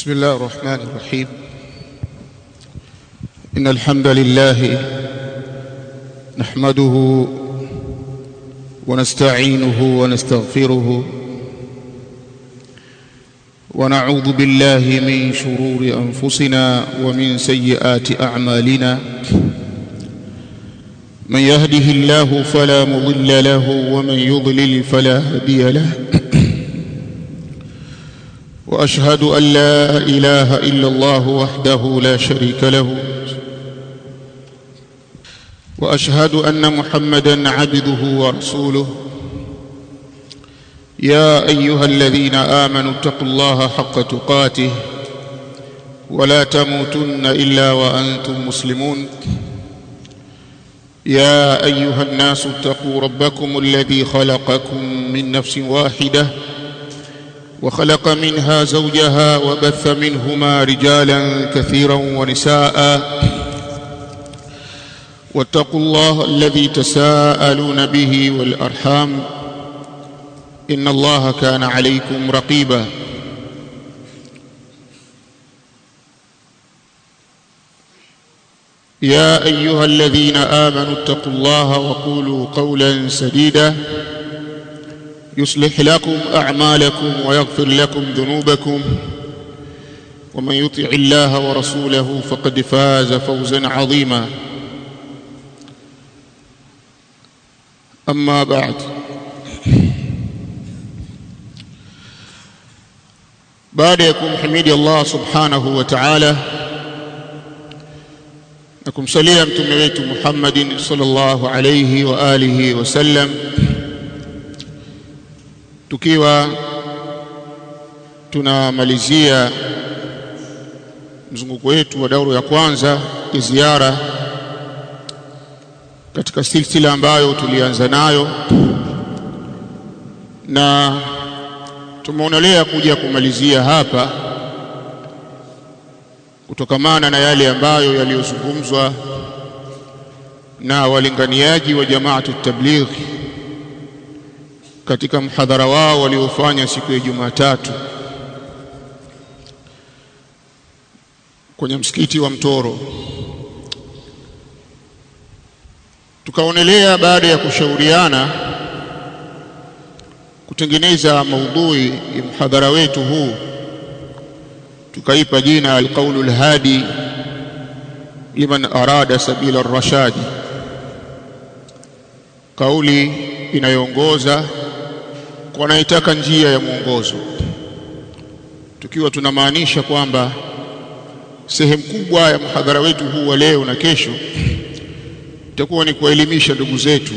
بسم الله الرحمن الرحيم. إن الحمد لله نحمده ونستعينه ونستغفره ونعوذ بالله من شرور أنفسنا ومن سيئات أعمالنا. من يهده الله فلا مضل له ومن يضلل فلا هادي له. وأشهد أن لا إله إلا الله وحده لا شريك له، وأشهد أن محمدًا عبده ورسوله. يا أيها الذين آمنوا اتقوا الله حق تقاته ولا تموتن إلا وأنتم مسلمون. يا أيها الناس اتقوا ربكم الذي خلقكم من نفس واحدة وخلق منها زوجها وبث منهما رجالا كثيرا ونساء. واتقوا الله الذي تساءلون به والأرحام إن الله كان عليكم رقيبا. يا أيها الذين آمنوا اتقوا الله وقولوا قولا سديدا يصلح لكم أعمالكم ويغفر لكم ذنوبكم، ومن يطع الله ورسوله فقد فاز فوزا عظيما. أما بعد، baada ya kumhimidi Allah subhanahu wa ta'ala na kumsalia mtume wetu Muhammadin sallallahu alayhi wa alihi wasallam, tukiwa tunamalizia mzunguko wetu wa daura ya kwanza ya ziara katika silsila ambayo tulianza nayo, na tumeonelea kuja kumalizia hapa kutokamana na yale ambayo yaliyozungumzwa na walinganiaji wa Jamaatu Tabligh katika mhadhara wao waliofanya siku ya Jumatatu kwenye msikiti wa Mtoro. Tukaonelea baada ya kushauriana kutengeneza maudhui ya mhadhara wetu huu, tukaipa jina Al-Qawlul Hadi liman arada sabila ar-rashadi, kauli inayoongoza kwa anayetaka njia ya mwongozo, tukiwa tunamaanisha kwamba sehemu kubwa ya mhadhara wetu huu wa leo na kesho itakuwa ni kuelimisha ndugu zetu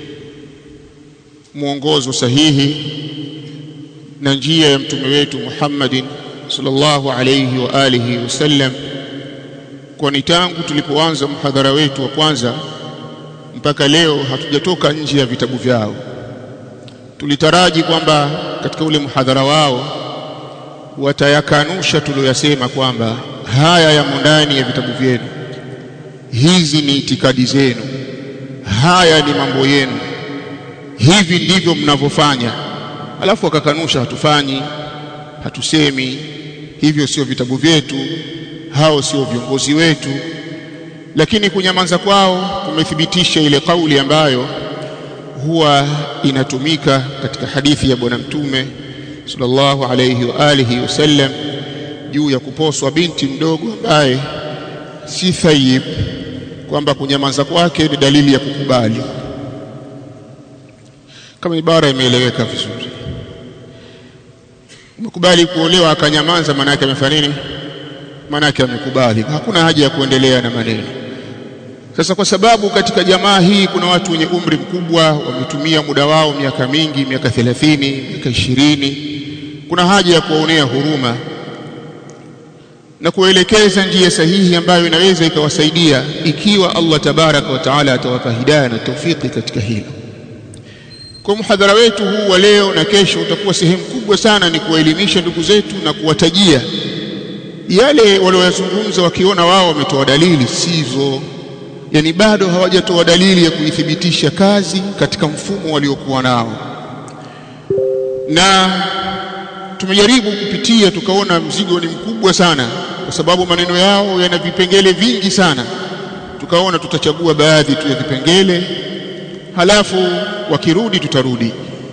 mwongozo sahihi na njia ya mtume wetu Muhammadin sallallahu alayhi wa alihi wasallam, kwani tangu tulipoanza mhadhara wetu wa kwanza mpaka leo hatujatoka nje ya vitabu vyao. Tulitaraji kwamba katika ule mhadhara wao watayakanusha tuliyosema kwamba haya yamo ndani ya vitabu vyenu, hizi ni itikadi zenu, haya ni mambo yenu, hivi ndivyo mnavyofanya. Alafu wakakanusha, hatufanyi, hatusemi hivyo, sio vitabu vyetu, hao sio viongozi wetu. Lakini kunyamaza kwao kumethibitisha ile kauli ambayo huwa inatumika katika hadithi ya bwana mtume sallallahu alayhi wa alihi wasallam juu ya kuposwa binti mdogo ambaye si thayyib, kwamba kunyamaza kwake ni dalili ya kukubali. Kama ibara imeeleweka vizuri, umekubali kuolewa akanyamaza, maana yake amefanya nini? Maana yake amekubali, hakuna haja ya kuendelea na maneno. Sasa kwa sababu katika jamaa hii kuna watu wenye umri mkubwa, wametumia muda wao miaka mingi, miaka 30, miaka 20, kuna haja ya kuwaonea huruma na kuelekeza njia sahihi ambayo inaweza ikawasaidia, ikiwa Allah tabaraka wa taala atawapa hidayah na tawfiki katika hilo. Kwa mhadhara wetu huu wa leo na kesho utakuwa sehemu kubwa sana ni kuwaelimisha ndugu zetu na kuwatajia yale walioyazungumza, wakiona wao wametoa dalili sizo, yani bado hawajatoa dalili ya kuithibitisha kazi katika mfumo waliokuwa nao. Na tumejaribu kupitia tukaona mzigo ni mkubwa sana, kwa sababu maneno yao yana vipengele vingi sana. Tukaona tutachagua baadhi tu ya vipengele, halafu wakirudi tutarudi.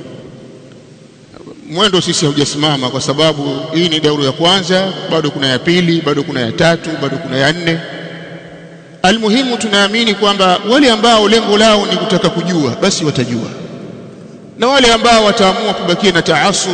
Mwendo sisi haujasimama, kwa sababu hii ni dauru ya kwanza, bado kuna ya pili, bado kuna ya tatu, bado kuna ya nne. Almuhimu tunaamini kwamba wale ambao lengo lao ni kutaka kujua basi watajua, na wale ambao wataamua kubakia na taasub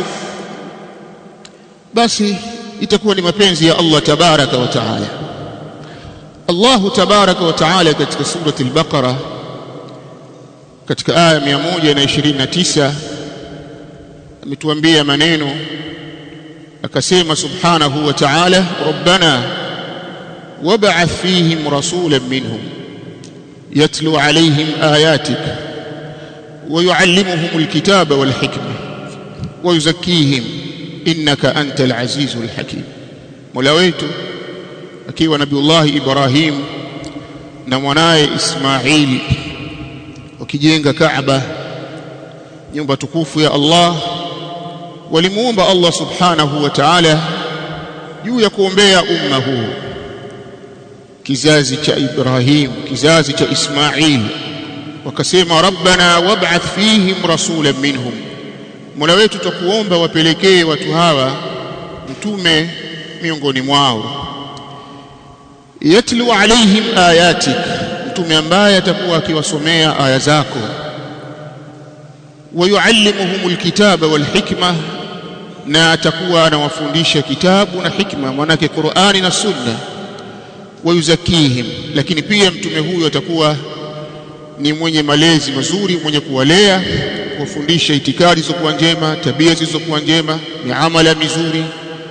basi itakuwa ni mapenzi ya Allah tabaraka wa taala. Allah tabaraka wa taala katika surati al-Baqara katika aya 129 ametuambia maneno, akasema subhanahu wa ta'ala, rabbana wab'ath fihim rasulan minhum yatlu alayhim ayatik wa yuallimuhum alkitaba wal hikma wa yuzakkihim innaka antal azizul hakim. Mola wetu akiwa Nabiullah Ibrahim na mwanae Ismail wakijenga Kaaba, nyumba tukufu ya Allah, walimuomba Allah subhanahu wa ta'ala juu ya kuombea umma huu, kizazi cha Ibrahim, kizazi cha Ismail. Wakasema rabbana wab'ath fihim rasulan minhum, Mola wetu tukuomba wapelekee watu hawa mtume miongoni mwao, yatlu alaihim ayatik, mtume ambaye atakuwa akiwasomea aya zako, wayuallimuhumul kitaba wal hikma, na atakuwa anawafundisha kitabu na hikma, maana Qur'ani na Sunna, wayuzakihim, lakini pia mtume huyu atakuwa ni mwenye malezi mazuri, mwenye kuwalea, kuwafundisha itikadi zilizokuwa njema, tabia zilizokuwa njema, miamala mizuri.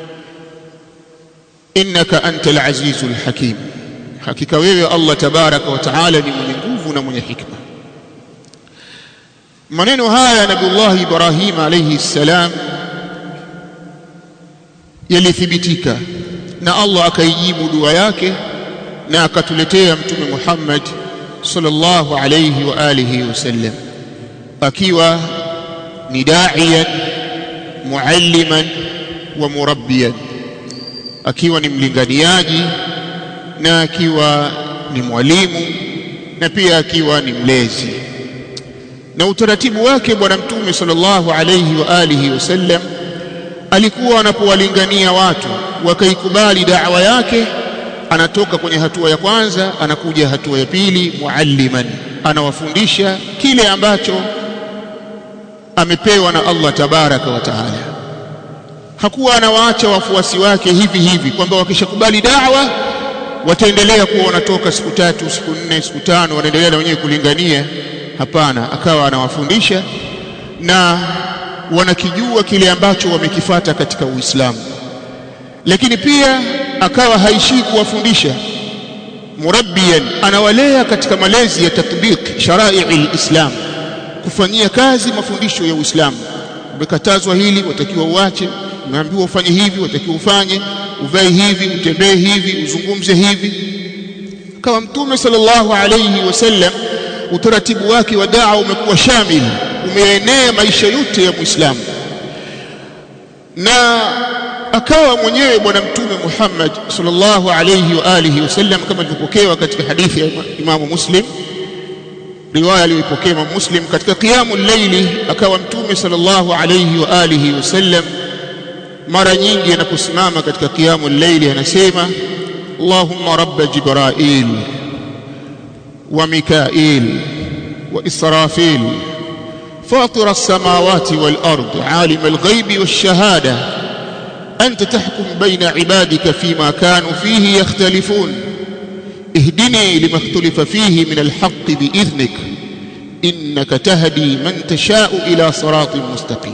Innaka antal azizul hakim, hakika wewe Allah tabaraka wa taala ni mwenye nguvu na mwenye hikma. Maneno haya Nabiullah Ibrahim alayhi salam yalithibitika na Allah akaijibu dua yake na akatuletea mtume Muhammad sallallahu alayhi wa alihi wasallam, akiwa ni da'iyan mualliman wa murabbiyan, akiwa ni mlinganiaji na akiwa ni mwalimu na pia akiwa ni mlezi. Na utaratibu wake bwana mtume sallallahu alayhi wa alihi wasallam, alikuwa anapowalingania watu wakaikubali da'wa yake, anatoka kwenye hatua ya kwanza anakuja hatua ya pili, mualliman, anawafundisha kile ambacho amepewa na Allah tabaraka wa taala. Hakuwa anawaacha wafuasi wake hivi hivi kwamba wakishakubali da'wa wataendelea kuwa wanatoka siku 3, siku 4, siku 5 wanaendelea na wenyewe kulingania. Hapana, akawa anawafundisha na wanakijua kile ambacho wamekifuata katika Uislamu. Lakini pia akawa haishii kuwafundisha, murabbiyan, anawalea katika malezi ya tatbiq shara'i al-Islam, kufanyia kazi mafundisho ya Uislamu. Umekatazwa hili, watakiwa uache. Umeambiwa ufanye hivi, watakiwa ufanye. Uvae hivi, utembee hivi, uzungumze hivi. Kama mtume sallallahu alayhi wasallam, utaratibu wake wa da'wa umekuwa shamil, umeenea maisha yote ya Muislamu. Na akawa mwenyewe bwana mtume Muhammad sallallahu alayhi wa alihi wasallam, kama ilivyopokewa katika hadithi ya Imam Muslim, riwaya aliyopokea Imam Muslim, katika qiyamul layli, akawa mtume sallallahu alayhi wa alihi wasallam mara nyingi anaposimama katika qiyamul layli anasema Allahumma rabb Jibril wa Mikail wa Israfil fatir as-samawati wal ard alim al-ghaybi wash-shahada anta tahkum bayna ibadika fima kanu fihi yakhtalifun اهدني لما اختلف فيه من الحق بإذنك إنك تهدي من تشاء إلى صراط مستقيم.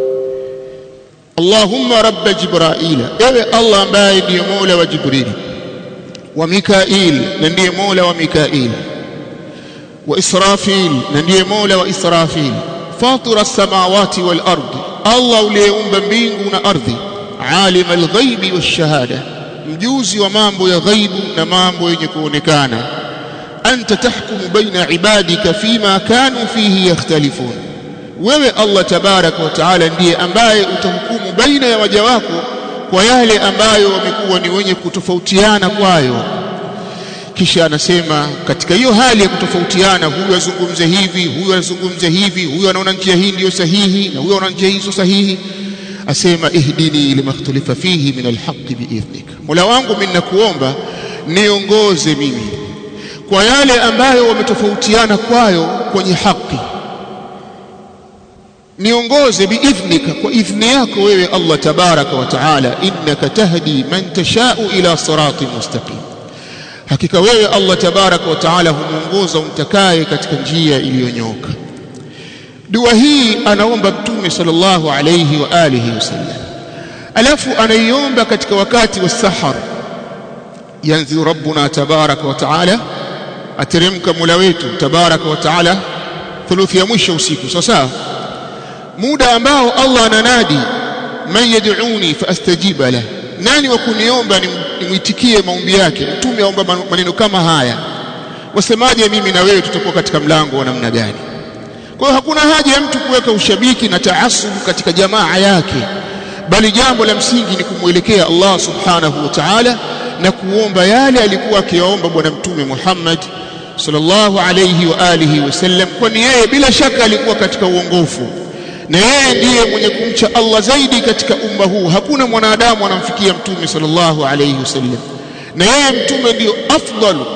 اللهم رب جبرائيل، يا الله ambaye ndiye Mola wa Jibril, wa Mikail, na ndiye Mola wa Mikail, wa Israfil, na ndiye Mola wa Israfil, fatir as-samawati wal ard, Allah uliyeumba mbingu na ardhi, alim al-ghaibi wash-shahada, mjuzi wa mambo ya ghaibu na mambo yenye kuonekana, anta tahkumu baina ibadika fima kanu fihi yakhtalifun, wewe Allah tabaraka wa taala ndiye ambaye utahukumu baina ya waja wako kwa yale ambayo wamekuwa ni wenye kutofautiana kwayo. Kisha anasema katika hiyo hali ya kutofautiana, huyu azungumze hivi, huyu azungumze hivi, huyu anaona njia hii ndio sahihi na huyu anaona njia hii sio sahihi, asema ihdini lima ikhtalafa fihi min alhaqqi biidhnik, Mola wangu mimi nakuomba niongoze mimi kwa yale ambayo wametofautiana kwayo kwenye haki, niongoze biidhnika, kwa idhni yako wewe Allah tabaraka wa taala, innaka tahdi man tashau ila siratin mustaqim, hakika wewe Allah tabaraka wa taala humuongoza umtakaye katika njia iliyonyooka. Dua hii anaomba Mtume sallallahu alayhi wa alihi wasallam, alafu anaiomba katika wakati wa sahar. Yanzilu rabbuna tabaraka wa taala, ateremka Mola wetu tabaraka wa taala thuluthi ya mwisho usiku, sawa, muda ambao Allah ananadi man yad'uni faastajiba lah, nani wa kuniomba nimuitikie maombi yake. Mtume aomba maneno kama haya, wasemaje mimi na wewe tutakuwa katika mlango wa namna gani? Kwa hiyo hakuna haja ya mtu kuweka ushabiki na taasubu katika jamaa yake, bali jambo la msingi ni kumuelekea Allah subhanahu wa ta'ala na kuomba yale alikuwa akiyaomba bwana Mtume Muhammad sallallahu alayhi wa alihi wasallam, kwani yeye bila shaka alikuwa katika uongofu na yeye ndiye mwenye kumcha Allah zaidi katika umma huu. Hakuna mwanadamu anamfikia Mtume sallallahu alayhi wasallam, na yeye Mtume ndio afdalu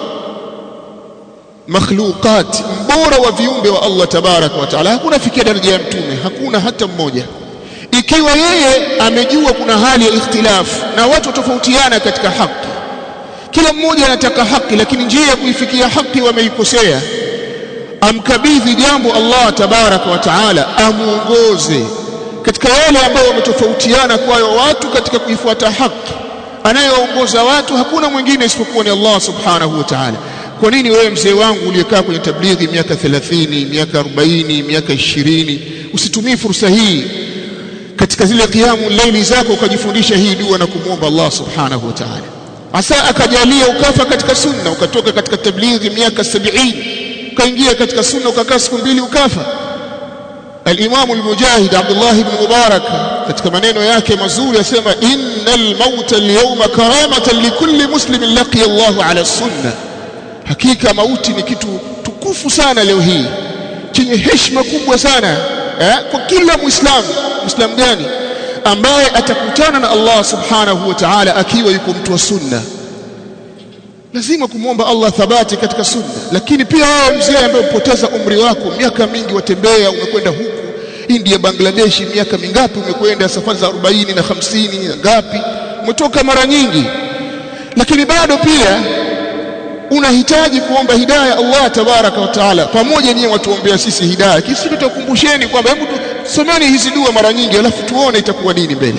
makhluqat, mbora wa viumbe wa Allah tabaraka wa taala. Hakuna fikia daraja ya Mtume, hakuna hata mmoja. Ikiwa yeye amejua kuna hali ya ikhtilafu na watu tofautiana katika haki, kila mmoja anataka haki, lakini njia ya kuifikia haki wameikosea, amkabidhi jambo Allah tabaraka wa taala, amuongoze katika yale ambayo wametofautiana kwayo watu katika kuifuata haki. Anayeongoza watu hakuna mwingine isipokuwa ni Allah subhanahu wa taala. Kwa nini wewe mzee wangu uliyekaa kwenye tablighi miaka 30, miaka 40, miaka 20 usitumie fursa hii katika zile qiyamu laili zako ukajifundisha hii dua na kumuomba Allah subhanahu wa ta'ala? Asa akajalia ukafa katika sunna, ukatoka katika tablighi miaka 70 ukaingia katika sunna, ukakaa siku mbili ukafa. Al-Imam al-Mujahid Abdullah ibn Mubarak katika maneno yake mazuri asema, innal mauta al-yawma karamatan likulli muslimin laqiya Allah ala sunna, hakika mauti ni kitu tukufu sana leo hii, chenye heshima kubwa sana kwa kila Muislamu. Muislamu gani? Ambaye atakutana na Allah subhanahu wa ta'ala akiwa yuko mtu wa sunna. Lazima kumwomba Allah thabati katika sunna. Lakini pia wewe mzee ambaye umepoteza umri wako, miaka mingi watembea, umekwenda huku India, Bangladesh, miaka mingapi umekwenda, safari za 40 na 50 na ngapi, umetoka mara nyingi, lakini bado pia unahitaji kuomba hidayah Allah tabaraka wa taala. Pamoja nyinyi watuombea sisi hidayah, kisi tutakumbusheni kwamba hebu someni hizi dua mara nyingi, alafu tuone itakuwa nini mbele.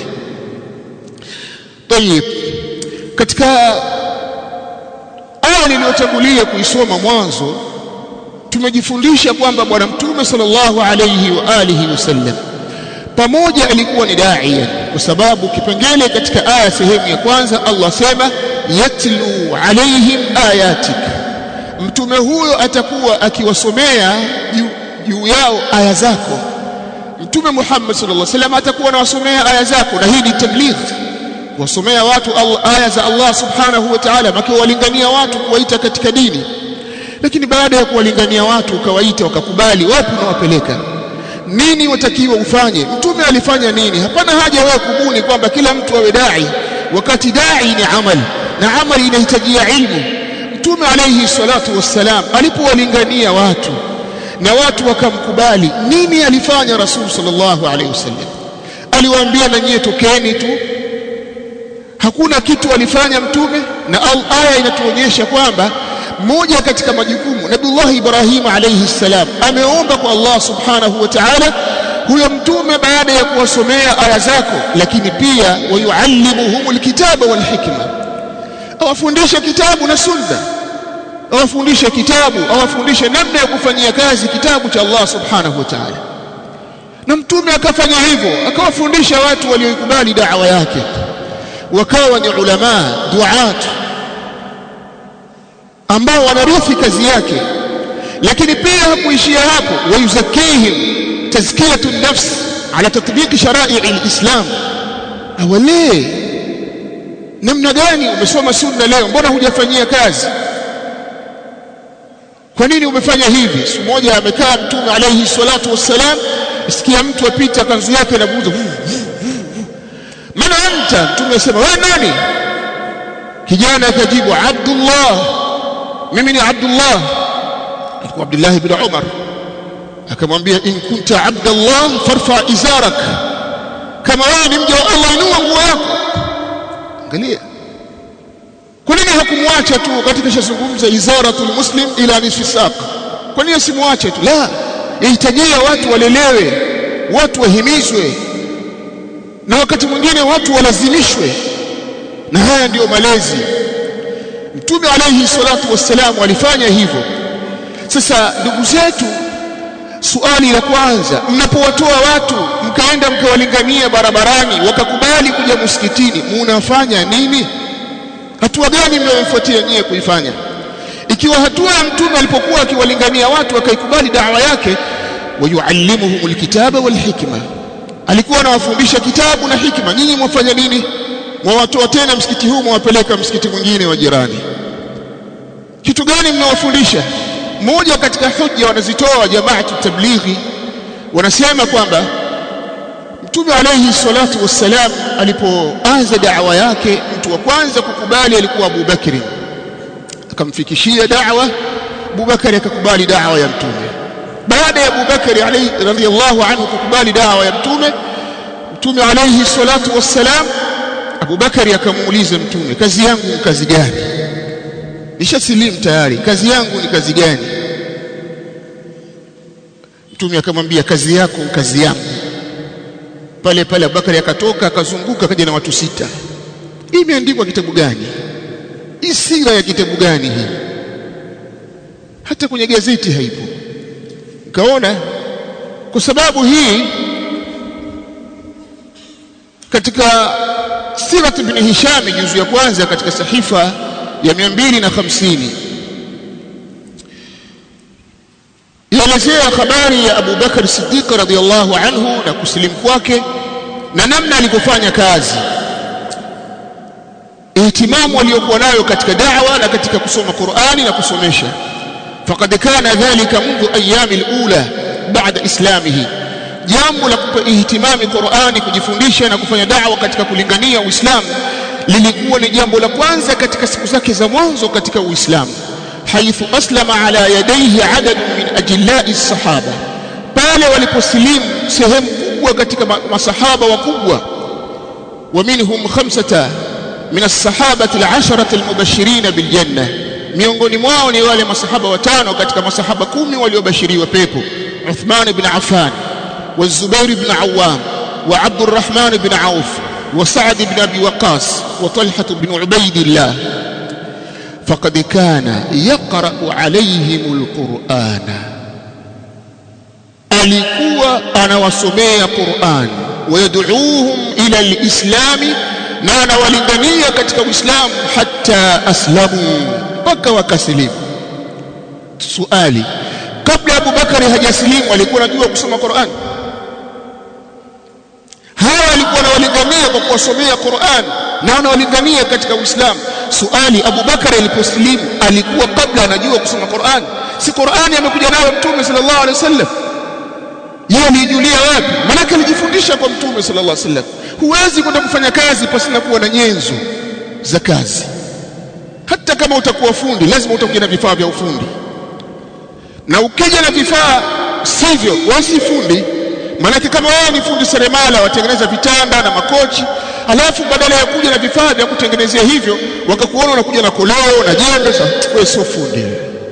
Tayeb, katika aya niliyotangulia kuisoma mwanzo tumejifundisha kwamba bwana Mtume sallallahu alayhi wa alihi wasallam pamoja alikuwa ni daia, kwa sababu kipengele katika aya sehemu ya kwanza Allah sema yatlu alaihim ayatik, mtume huyo atakuwa akiwasomea juu yao aya zako. Mtume Muhammad sallallahu alaihi wasallam atakuwa anawasomea aya zako, na hii ni tabligh, kuwasomea watu aya za Allah subhanahu wa ta'ala, wakiwalingania watu kuwaita katika dini. Lakini baada ya kuwalingania watu ukawaita wakakubali, wapi unawapeleka? Nini watakiwa ufanye? Mtume alifanya nini? Hapana haja wewe kubuni kwamba kila mtu awe dai, wakati dai ni amali na amali inahitajia ilmu. Mtume alayhi salatu wassalam alipowalingania watu na watu wakamkubali, nini alifanya Rasul sallallahu alayhi wasallam? Aliwaambia na nyie tokeni tu, hakuna kitu alifanya mtume. Na aya inatuonyesha kwamba moja katika majukumu Nabii Ibrahim alayhi salam ameomba kwa Allah subhanahu wa ta'ala huyo mtume baada ya kuwasomea aya zako, lakini pia wayuallimuhumul kitaba wal hikma, awafundishe kitabu na sunna, awafundishe kitabu, awafundishe namna ya kufanyia kazi kitabu cha Allah subhanahu wa ta'ala. Na mtume akafanya hivyo, akawafundisha watu waliokubali da'wa yake, wakawa ni ulama duat ambao wanarithi kazi yake. Lakini pia hakuishia hapo, wayuzakihim, tazkiyatu an-nafs ala tatbiq shara'i' al-islam. Awali namna gani umesoma sunna leo, mbona hujafanyia kazi? Kwa nini umefanya hivi? Siku moja amekaa Mtume alayhi salatu wassalam, sikia mtu apita kanzu yake na buza, "Man anta?" Mtume asema, "Wewe nani?" Kijana akajibu, "Abdullah, mimi ni Abdullah." Alikuwa Abdullah ibn Umar. Akamwambia, "In kunta Abdullah farfa izarak." Kama wewe ni mja wa Allah, inua nguo yako. Angalia, kwa nini hakumwacha tu katika shazungumza izaratul muslim ila nisfi saq? Kwa nini simwache tu? La, yahitajia watu walelewe, watu wahimizwe, na wakati mwingine watu walazimishwe, na haya ndiyo malezi. Mtume alayhi salatu wassalam alifanya hivyo. Sasa ndugu zetu, swali la kwanza, mnapowatoa watu mkaenda mkawalingania barabarani wakakubali kuja msikitini, mnafanya nini? Hatua gani mnayofuatia nyie kuifanya? Ikiwa hatua ya Mtume alipokuwa akiwalingania watu akaikubali da'wa yake, wayuallimuhumul kitaba wal hikma, alikuwa anawafundisha kitabu na hikma, nyinyi mwafanya nini? Mwawatoa tena msikiti huu mwapeleka msikiti mwingine wa jirani. Kitu gani mnawafundisha? Moja katika hoja wanazitoa jamaatu tablighi, wanasema kwamba Mtume alayhi salatu wassalam alipoanza da'wa yake, mtu wa kwanza kukubali alikuwa Abu Bakr. Akamfikishia da'wa Abu Bakr, akakubali da'wa ya Mtume. Baada ya Abu Bakr alayhi radhiyallahu anhu kukubali da'wa ya Mtume, Mtume alayhi salatu wassalam, Abu Bakr akamuuliza Mtume, "Kazi yangu ni kazi gani? Nishasilimu tayari, kazi yangu ni kazi gani?" Mtume akamwambia, "Kazi yako ni kazi yangu." Pale pale Abubakari akatoka akazunguka akaja na watu 6. Hii imeandikwa kitabu gani? Hii sira ya kitabu gani hii? Hata kwenye gazeti haipo. Kaona kwa sababu hii katika Sirat ibn Hisham juzu ya kwanza katika sahifa ya 250 inaelezea habari ya Abu Bakar Siddiq radhiyallahu anhu na kusilimu kwake na namna alivyofanya kazi, ihtimamu aliyokuwa nayo katika da'wa na katika kusoma Qur'ani na kusomesha. Faqad kana dhalika mundu ayami al-ula ba'da islamihi, jambo la kupa ihtimami Qur'ani, kujifundisha na kufanya da'wa katika kulingania Uislamu lilikuwa ni jambo la kwanza katika siku zake za mwanzo katika Uislamu. Haithu aslama ala yadayhi adad min ajillai sahaba, pale waliposilimu sehemu kubwa katika masahaba wakubwa. Wa minhum 5 min as-sahabati al-10 al-mubashirin bil janna, miongoni mwao ni wale masahaba 5 katika masahaba 10 waliobashiriwa pepo: Uthman ibn Affan wa Zubair ibn Awwam wa Abdurrahman ibn Auf wa Sa'd ibn Abi Waqqas wa Talha ibn Ubaydillah. فقد كان يقرأ عليهم القرآن, alikuwa anawasomea Qur'an, wayad'uuhum ila alislam, na anawalingania katika Uislamu, hatta aslamu, mpaka wakasilimu. Swali, kabla Abu Bakari hajasilimu alikuwa anajua kusoma Qur'an? Hawa alikuwa anawalingania kwa kuwasomea Qur'an na anawalingania katika Uislamu. Swali, Abu Bakar aliposilimu alikuwa kabla anajua kusoma Qur'an? Si Qur'ani amekuja nayo Mtume sallallahu alaihi wasallam, yeye alijulia wapi? Maana alijifundisha kwa Mtume sallallahu alaihi wasallam. Huwezi kwenda kufanya kazi pasina kuwa na nyenzo za kazi. Hata kama utakuwa fundi, lazima utakuwa na vifaa vya ufundi, na ukija na vifaa sivyo wasi fundi. Maana kama wewe ni fundi seremala, watengeneza vitanda na makochi, alafu badala ya kuja na vifaa vya kutengenezea hivyo wakakuona unakuja na koleo na jembe, wewe sio fundi,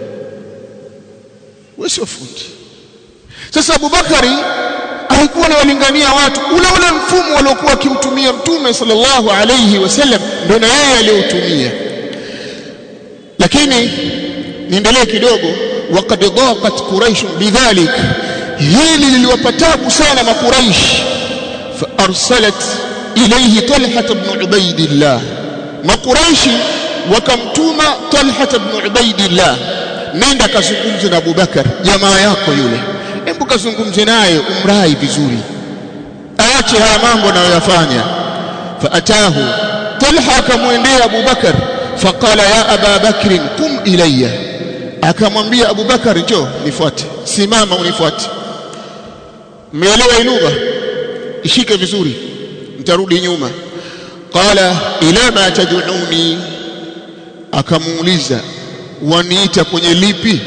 wewe sio fundi. Sasa Abu Bakari alikuwa anawalingania watu ule mfumo waliokuwa akiutumia Mtume sallallahu alayhi wasallam, ndio na yeye aliutumia. Lakini niendelee kidogo. Waqad daqat Quraish bidhalik, hili liliwapatabu sana Makuraish. Fa arsalat ilayhi Talha ibn Ubaydillah, Makuraishi wakamtuma Talha ibn Ubaydillah, nenda kazungumze na Abu Bakar, jamaa yako yule, hebu kazungumze naye umrai vizuri, aache haya mambo anayoyafanya. Faatahu Talha, akamwendea Abu Bakar, faqala ya Aba Bakr qum ilayya, akamwambia Abu Bakar, njoo nifuate, simama unifuate. Mmeelewa hii lugha? Ishike vizuri, nitarudi nyuma. Qala ila ma tad'uni, akamuuliza waniita kwenye lipi?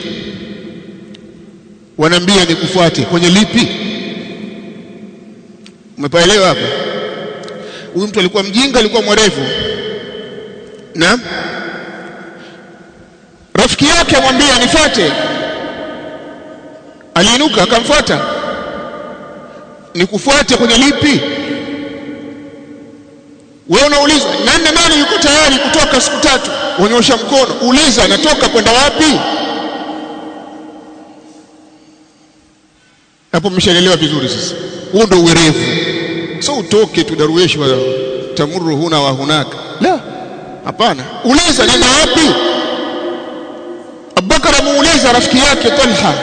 Wanambia nikufuate kwenye lipi? Umepaelewa hapo? Huyu mtu alikuwa mjinga, alikuwa mwerevu. Na rafiki yake amwambia nifuate, aliinuka akamfuata. Nikufuate kwenye lipi? Wewe unaulizwa nani yuko tayari kutoka siku 3? Unyosha mkono, uliza natoka kwenda wapi? Hapo mmeshaelewa vizuri sasa. Huo ndio uwerevu. So utoke tu darueshi wa tamuru huna wa hunaka. La. Hapana. Uliza nenda wapi? Abubakar amuuliza rafiki yake Talha,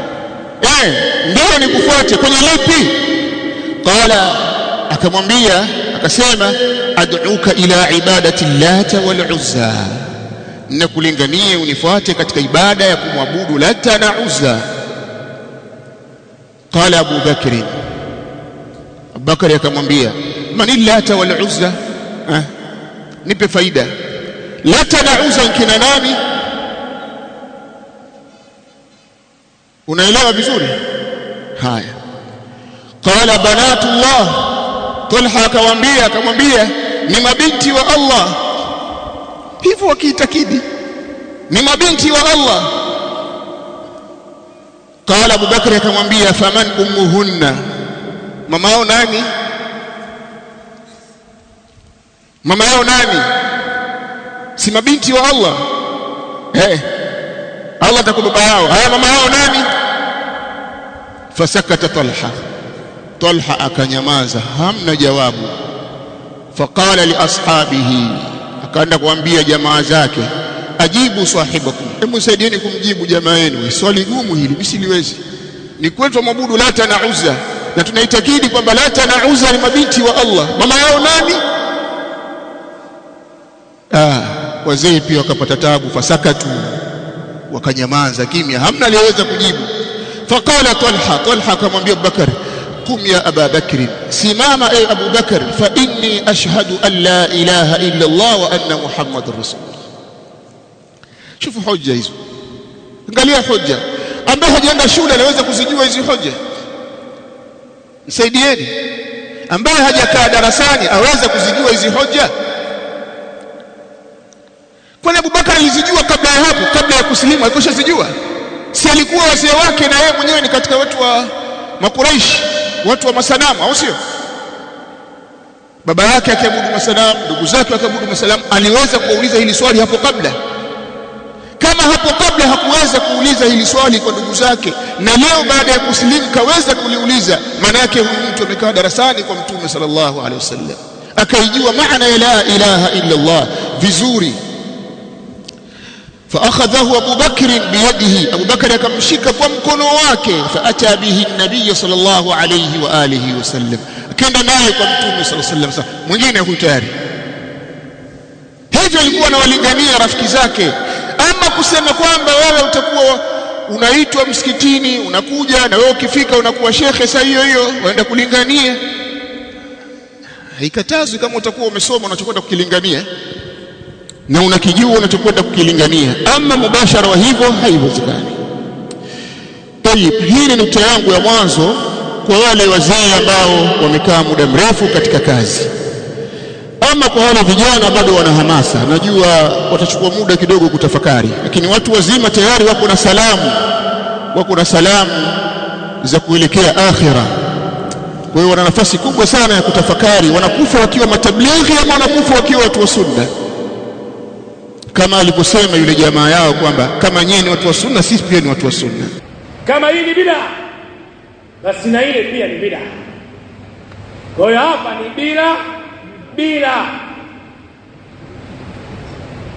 ndio nikufuate kwenye lipi? Qala, akamwambia akasema, ad'uka ila ibadati Lata wal Uzza, nakulinganie unifuate katika ibada ya kumwabudu Lata na Uzza. Qala Abu Bakr, Abubakar akamwambia, man Lata wal Uzza? Nipe faida. Lata na Uzza kina nani? Unaelewa vizuri? Haya. Qala banatullah, Talha akamwambia ni mabinti wa Allah. Hivyo wakiitakidi ni mabinti wa Allah. Qala Abu Bakr akamwambia, faman ummuhunna, mama yao nani? Mama yao nani? Si mabinti wa Allah? Allah atakuwa baba yao. Haya, mama yao nani? Fasakata Talha akanyamaza, hamna jawabu. Faqala li ashabihi, akaenda kuambia jamaa zake, ajibu sahibakum, hebu saidieni kumjibu jamaa yenu. Swali gumu hili, msiliwezi. Ni kwetu mwabudu Lata na Uzza, na tunaitakidi kwamba Lata na Uzza ni mabinti wa Allah. Mama yao nani? Wazee pia wakapata taabu. Fasakatu, wakanyamaza kimya, hamna aliyeweza kujibu. Faqala Talha akamwambia Abubakar, qum ya Aba Bakr, simama ay Abu Bakr, fa inni ashhadu an la ilaha illa Allah wa anna Muhammadar Rasulullah. Shufu hoja hizo, angalia hoja. Ambaye hajaenda shule anaweza kuzijua hizi hoja, msaidieni. Ambaye hajakaa darasani aweza kuzijua hizi hoja. Kwani Abu Bakar alizijua kabla ya hapo? Kabla ya kusilimu alikushazijua? Si alikuwa wazee wake na yeye mwenyewe ni katika watu wa Makuraish, watu wa masanamu, au sio? Baba yake akiabudu masanamu, ndugu zake wakiabudu masanamu. Aliweza kuuliza hili swali hapo kabla? Kama hapo kabla hakuweza kuuliza hili swali kwa ndugu zake, na leo baada ya kusilimu kaweza kuliuliza, maana yake huyu mtu amekaa darasani kwa Mtume sallallahu alaihi wasallam, akaijua maana ya la ilaha illa Allah vizuri. فأخذه أبو بكر بيده، أبو بكر akamshika kwa mkono wake. فأتى به النبي صلى الله عليه وآله وسلم, akaenda naye kwa Mtume صلى الله عليه وسلم. Mwingine huyu tayari hivyo alikuwa anawalingania rafiki zake. Ama kusema kwamba wewe utakuwa unaitwa msikitini, unakuja na wewe ukifika unakuwa shekhe, saa hiyo waenda kulingania, haikatazwi kama utakuwa umesoma unachokwenda kukilingania na unakijua unachokwenda kukilingania. Ama mubashara wa hivyo haiwezekani. Tayib, hii ni nukta yangu ya mwanzo kwa wale wazee ambao wamekaa muda mrefu katika kazi. Ama kwa wale vijana bado wana hamasa, najua watachukua muda kidogo kutafakari, lakini watu wazima tayari wako na salamu za kuelekea akhira. Kwa hiyo wana nafasi kubwa sana ya kutafakari, wanakufa wakiwa matablighi ama wanakufa wakiwa watu wa sunna, kama aliposema yule jamaa yao kwamba kama nyinyi ni watu wa sunna, sisi pia ni watu wa sunna. Kama hii ni bid'a, basi na ile pia ni bid'a. Kwa hiyo hapa ni bila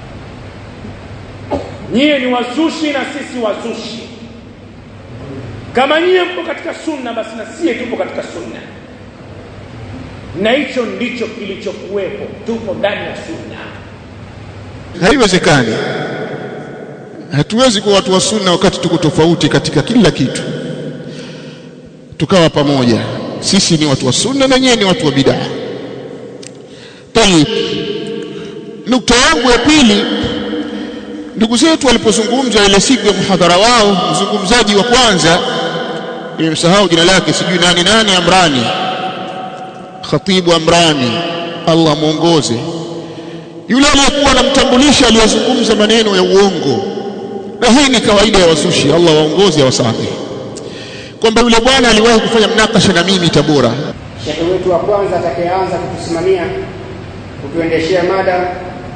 nyie ni wazushi na sisi wazushi. Kama nyie mpo katika sunna, basi na sisi tupo katika sunna, na hicho ndicho kilichokuwepo. Tupo ndani ya sunna. Haiwezekani, hatuwezi kuwa watu wa sunna wakati tuko tofauti katika kila kitu tukawa pamoja. Sisi ni watu wa sunna na nyie ni watu wa bid'ah. Tayeb, nukta yangu ya pili, ndugu zetu walipozungumza ile siku ya muhadhara wao, mzungumzaji wa kwanza nimemsahau jina lake, sijui nani Amrani, Khatibu Amrani, Allah muongoze, yule aliyekuwa anamtambulisha aliyozungumza maneno ya uongo, na hii ni kawaida ya wazushi, Allah waongoze awasamehe, kwamba yule bwana aliwahi kufanya mnakasha na mimi Tabora. Shekhe wetu wa kwanza atakayeanza kutusimamia kutuendeshea mada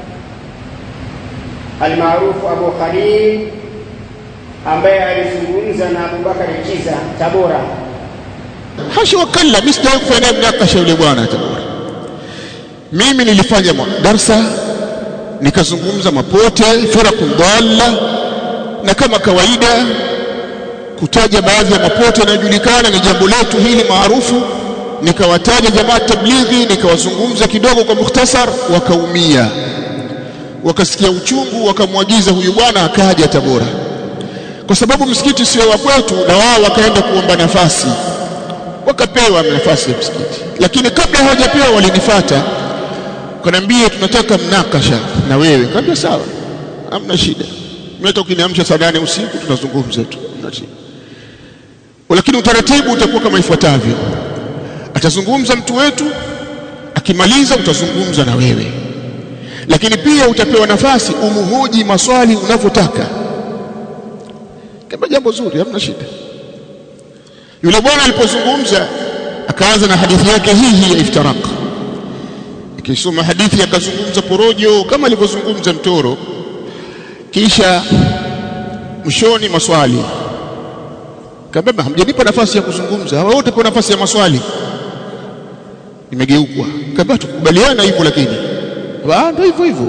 almaarufu Abu Khalil, ambaye alizungumza na Abubakar Kiza Tabora. Hasha wakalla, mimi sijawahi kufanya mnakasha yule bwana Tabora. Mimi nilifanya darsa, nikazungumza mapote firaqul dalla, na kama kawaida kutaja baadhi ya mapote yanayojulikana ni jambo letu hili maarufu, nikawataja jamaa tablighi, nikawazungumza kidogo kwa mukhtasar, wakaumia, wakasikia uchungu, wakamwagiza huyu bwana akaja Tabora, kwa sababu msikiti sio wa kwetu, na wao wakaenda kuomba nafasi, wakapewa nafasi ya msikiti. Lakini kabla hawajapewa walinifuata, wakaniambia tunataka mnakasha na wewe. Nikamwambia sawa, hamna shida, mimi ukiniamsha saa 8 usiku tutazungumza tu, hamna shida. Lakini utaratibu utakuwa kama ifuatavyo: atazungumza mtu wetu, akimaliza utazungumza na wewe, lakini pia utapewa nafasi umuhoji maswali unavyotaka. Kama jambo zuri, hamna shida. Yule bwana alipozungumza akaanza na hadithi yake hii ya iftiraq, akisoma hadithi akazungumza porojo kama alivyozungumza mtoro, kisha mwishoni maswali. Kabla hamjanipa nafasi ya kuzungumza, hawa wote kwa nafasi ya maswali. Nimegeukwa, kabla tukubaliana hivyo, lakini ndio hivyo hivyo.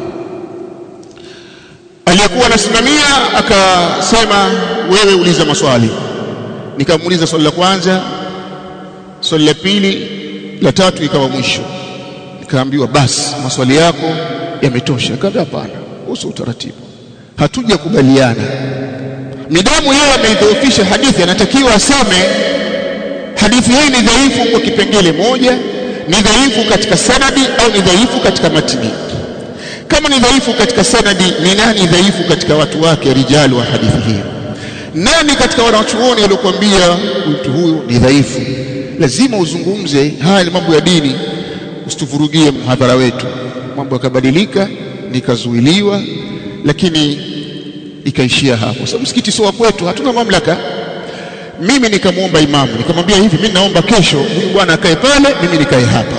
Aliyekuwa anasimamia akasema wewe uliza maswali. Nikamuuliza swali la kwanza, swali la pili, la tatu ikawa mwisho. Nikaambiwa basi maswali yako yametosha. Kabla hapana, uso utaratibu, hatuja kubaliana. Midamu yeye ameidhoofisha hadithi, anatakiwa aseme hadithi hii ni dhaifu kwa kipengele moja, ni dhaifu katika sanadi au ni dhaifu katika matini. Kama ni dhaifu katika sanadi, ni nani dhaifu katika watu wake rijali wa hadithi hiyo? Nani katika wanachuoni aliyokuambia mtu huyu ni dhaifu? Lazima uzungumze. Haya ni mambo ya dini, usituvurugie mhadhara wetu. Mambo yakabadilika, nikazuiliwa, lakini ikaishia hapo. Sababu msikiti sio wa kwetu, hatuna mamlaka. Mimi nikamuomba imamu, nikamwambia hivi, mimi naomba kesho huyu bwana akae pale, mimi nikae hapa.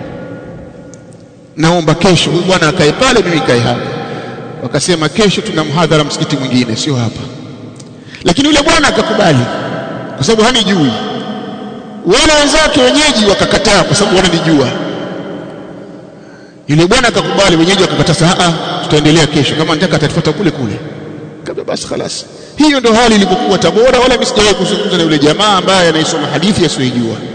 Naomba kesho huyu bwana akae pale, mimi nikae hapa. Wakasema kesho tuna mhadhara msikiti mwingine, sio hapa. Lakini yule bwana akakubali kwa sababu hanijui. Wale wenzake wenyeji wakakataa kwa sababu wananijua. Yule bwana akakubali, wenyeji wakakataa, tutaendelea kesho, kama nataka atatufuata kule kule. Kabla basi خلاص. Hiyo ndio hali ilipokuwa Tabora. Wala mimi sijawahi kuzungumza na yule jamaa ambaye anaisoma hadithi asiyojua.